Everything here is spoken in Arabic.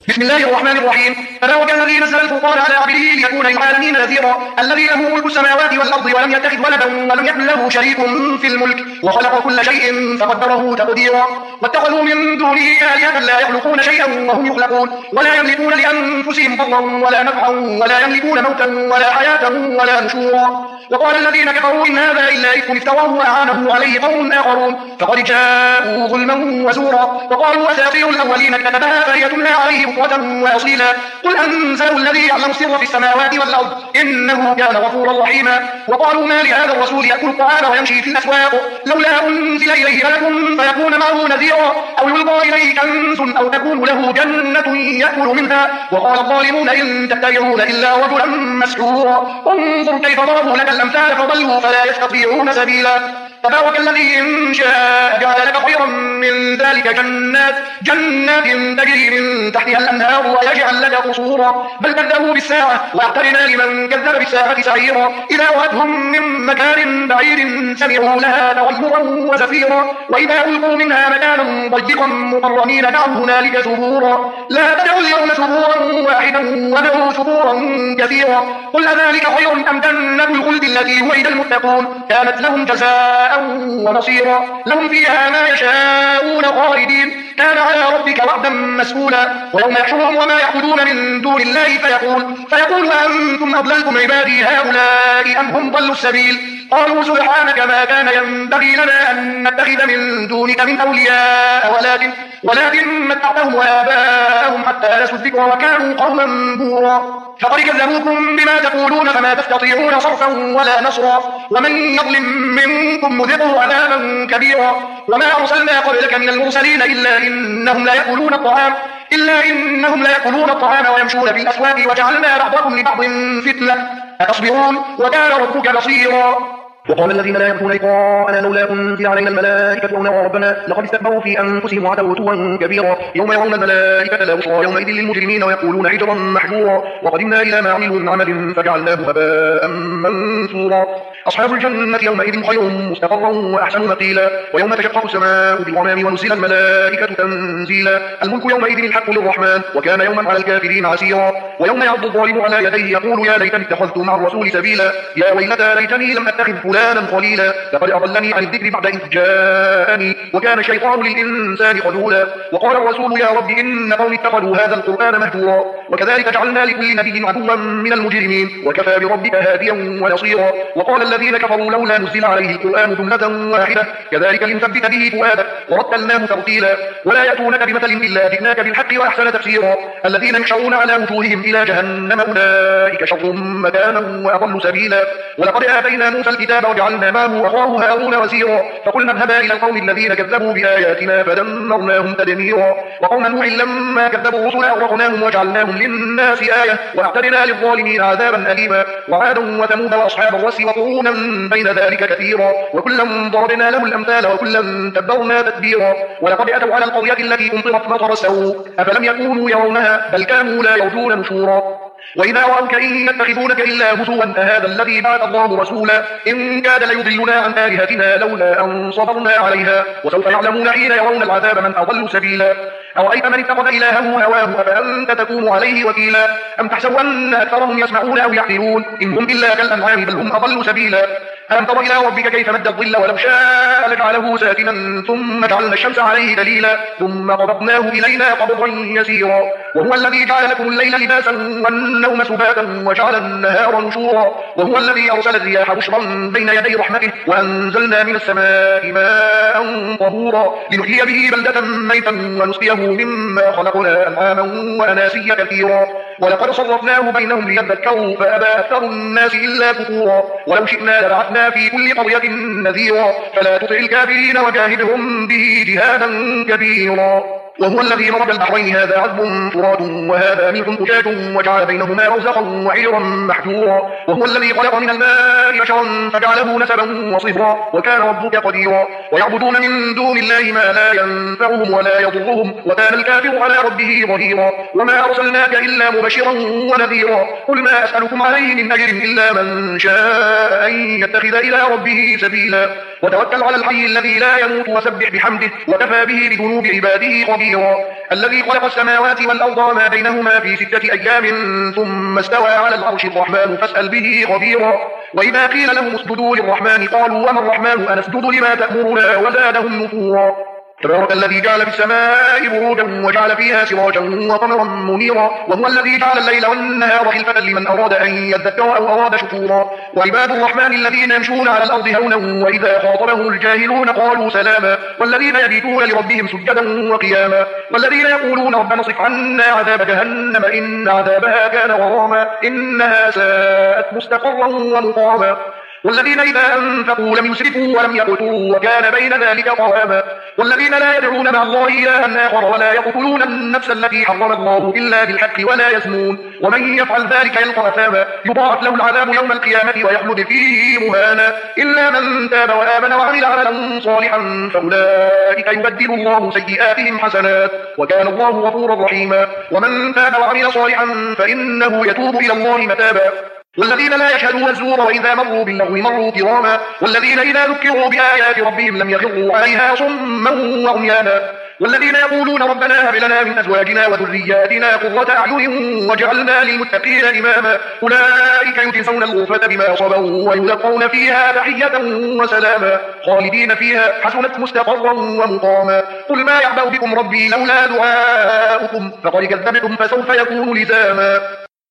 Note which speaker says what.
Speaker 1: بسم الله الرحمن الرحيم. تبارك الذي نزل الفرقان على عبده ليكون للعالمين نذيرا الذي له ملك السماوات والأرض ولم يتخذ ولدا ولم يكن له شريك في الملك وخلق كل شيء فقدره تقديرا واتخذوا من دونه آلهة لا يخلقون شيئا وهم يخلقون ولا يملكون لأنفسهم ضرا ولا نفعا ولا يملكون موتا ولا حياة ولا نشورا. وقال الذين كفروا إن هذا إلا إفك افتراه وأعانه عليه قوم آخرون فقد جاءوا ظلما وزورا وقالوا أساطير الأولين كتبها فهي تملى عليه بكرة وأصيلا قل أنزله الذي يعلم السر في السماوات والأرض إنه كان غفورا رحيما. وقالوا ما لهذا الرسول يأكل الطعام ويمشي في الأسواق لولا أنزل إليه ملك فيكون معه نذيرا أو يلقى إليه كنز أو تكون له جنة يأكل منها. وقال الظالمون إن تتبعون إلا رجلا مسحورا انظر كيف ضربوا لك الأمثال فضلوا فلا يستطيعون سبيلا. تبارك الذي إن شاء جعل لك خيرا من ذلك جنات تجري من تحتها الأنهار ويجعل لك قصورا بل كذبوا بالساعة واعتدنا لمن كذب بالساعة سعيرا إذا رأتهم من مكان بعيد سمعوا لها تغيرا وزفيرا وإذا ألقوا منها مكانا ضيقا مقرنين دعوا هنالك ثبورا لا تدعوا اليوم ثبورا واحدا ودعوا ثبورا كثيرا. قل أذلك خير أم جنة الخلد التي وعد المتقون كانت لهم جزاء ونصيرا لهم فيها ما يشاءون خالدين كان على ربك وعدا مسئولا. ويوم يحشرهم وما يعبدون من دون الله فيقول أنتم أضللتم عبادي هؤلاء أم هم ضلوا السبيل قالوا سبحانك ما كان ينبغي لنا أن نتخذ من دونك من أولياء ولكن متعتهم وآباءهم حتى نسوا الذكر وكانوا قوما بورا فقد كذبوكم بما تقولون فما تستطيعون صرفا ولا نصرا ومن يظلم منكم نذقه عذابا كبيرا. وما أرسلنا قبلك من المرسلين إلا إنهم لا يأكلون الطعام ويمشون في الأسواق وجعلنا بعضكم لبعض فتنة أتصبرون وكان ربك بصيرا.
Speaker 2: وقال الذين لا يرجون لقاءنا لولا أنزل علينا الملائكة أو نرى ربنا لقد استكبروا في أنفسهم وعتوا عتوا كبيرا يوم يرون الملائكة لا بشرى يومئذ للمجرمين ويقولون حجرا محجورا وقدمنا إلى ما عملوا من عمل فجعلناه هباء منثورا. أصحاب الجنة يومئذ خير مستقرا وأحسن مقيلا ويوم تشقق السماء بالغمام ونزل الملائكة تنزيلا الملك يومئذ الحق للرحمن وكان يوما على الكافرين عسيرا. ويوم يعض الظالم على يديه يقول يا ليتني اتخذت مع الرسول سبيلا يا ويلتى ليتني لم أتخذ فلانا خليلا لقد أضلني عن الذكر بعد إذ جاءني وكان الشيطان للإنسان خذولا. وقال الرسول يا رب إن قومي اتخذوا هذا القرآن مهجورا وكذلك جعلنا لكل نبي عدوا من المجرمين وكفى بربك هاديا ونصيرا. وقال الذين كفروا لولا نزل عليه القرآن جملة واحدة كذلك لنثبت به فؤادك ورتلناه ترتيلا ولا يأتونك بمثل إلا جئناك بالحق وأحسن تفسيرا. الذين يحشرون على وجوههم إلى جهنم أولئك شر مكانا وأضل سبيلا. ولقد آتينا موسى الكتاب وجعلنا معه أخاه هارون وزيرا فقلنا اذهبا إلى القوم الذين كذبوا بآياتنا فدمرناهم تدميرا. وقوم نوح لما كذبوا الرسل أغرقناهم وجعلناهم للناس آية وأعتدنا للظالمين عذابا أليما. وعادا وثمود وأصحاب الرس وقرونا بين ذلك كثيرا وكلا ضربنا له الأمثال وكلا تبرنا تدبيرا. ولقد أتوا على القرية التي أمطرت مطر السوء أفلم يكونوا يرونها بل كانوا لا يرجون نشورا. وإذا رأوك إن يتخذونك إلا هزوا أهذا الذي بعث الله رسولا إن كاد ليضلنا عن آلهتنا لولا أن صبرنا عليها وسوف يعلمون حين يرون العذاب من أضل سبيلا. أرأيت من اتخذ إلهه هواه أفأنت تكون عليه وكيلا أم تحسب أن أكثرهم يسمعون أو يعقلون إن هم إلا كالأنعام بل هم أضل سبيلا. ألم تر إلى ربك كيف مد الظل ولو شاء لجعله ساكنا ثم جعلنا الشمس عليه دليلا ثم قبضناه إلينا قبضا يسيرا. وهو الذي جعل لكم الليل لباسا والنوم سباتا وجعل النهار نشورا. وهو الذي أرسل الرياح بشرا بين يدي رحمته وأنزلنا من السماء ماء طهورا لنحيي به بلدة ميتا ونسقيه مما خلقنا أنعاما وأناسيا كثيرا. ولقد صرفناه بينهم ليذكروا فأبى أكثر الناس إلا كفورا. ولو شئنا لبعثنا في كل قرية نذيرا فلا تطع الكافرين وجاهدهم به جهادا كبيرا. وهو الذي مرج البحرين هذا عذب فرات وهذا ملح أجاج وجعل بينهما برزخا وحجرا محجورا. وهو الذي خلق من الماء بشرا فجعله نسبا وصهرا وكان ربك قديرا. ويعبدون من دون الله ما لا ينفعهم ولا يضرهم وكان الكافر على ربه ظهيرا. وما أرسلناك إلا مبشرا ونذيرا. قل ما أسألكم عليه من أجر إلا من شاء أن يتخذ إلى ربه سبيلا. وتوكل على الحي الذي لا يموت وسبح بحمده وكفى به بذنوب عباده خبيرا الذي خلق السماوات والأرض وما بينهما في 6 أيام ثم استوى على العرش الرحمن فاسأل به خبيرا وإذا قيل لهم اسجدوا للرحمن قالوا وما الرحمن أنسجد لما تأمرنا وزادهم نفورا تبارك الذي جعل في السماء بروجا وجعل فيها سراجا وقمرا منيرا وهو الذي جعل الليل والنهار خلفة لمن أراد أن يذكر أو أراد شكورا وعباد الرحمن الذين يمشون على الأرض هونا وإذا خاطبهم الجاهلون قالوا سلاما والذين يبيتون لربهم سجدا وقياما والذين يقولون ربنا اصرف عنا عذاب جهنم إن عذابها كان غراما إنها ساءت مستقرا ومقاما والذين إذا أنفقوا لم يسرفوا ولم يقتروا وكان بين ذلك قواما والذين لا يدعون مع الله إلها آخر ولا يقتلون النفس التي حرم الله إلا بالحق ولا يزنون ومن يفعل ذلك يلقى أثاما يضاعف له العذاب يوم القيامة ويخلد فيه مهانا إلا من تاب وآمن وعمل عملا صالحا فأولئك يبدل الله سيئاتهم حسنات وكان الله غفورا رحيما ومن تاب وعمل صالحا فإنه يتوب إلى الله متابا والذين لا يشهدون الزور وإذا مروا باللغو مروا كراما والذين إذا ذكروا بآيات ربهم لم يخروا عليها صما وعميانا والذين يقولون ربنا هب لنا من أزواجنا وذرياتنا قرة أعين واجعلنا للمتقين إماما أولئك يجزون الغرفة بما صبروا ويلقون فيها تحية وسلاما خالدين فيها حسنت مستقرا ومقاما قل ما يعبأ بكم ربي لولا دعاؤكم فقد كذبتم فسوف يكون لزاما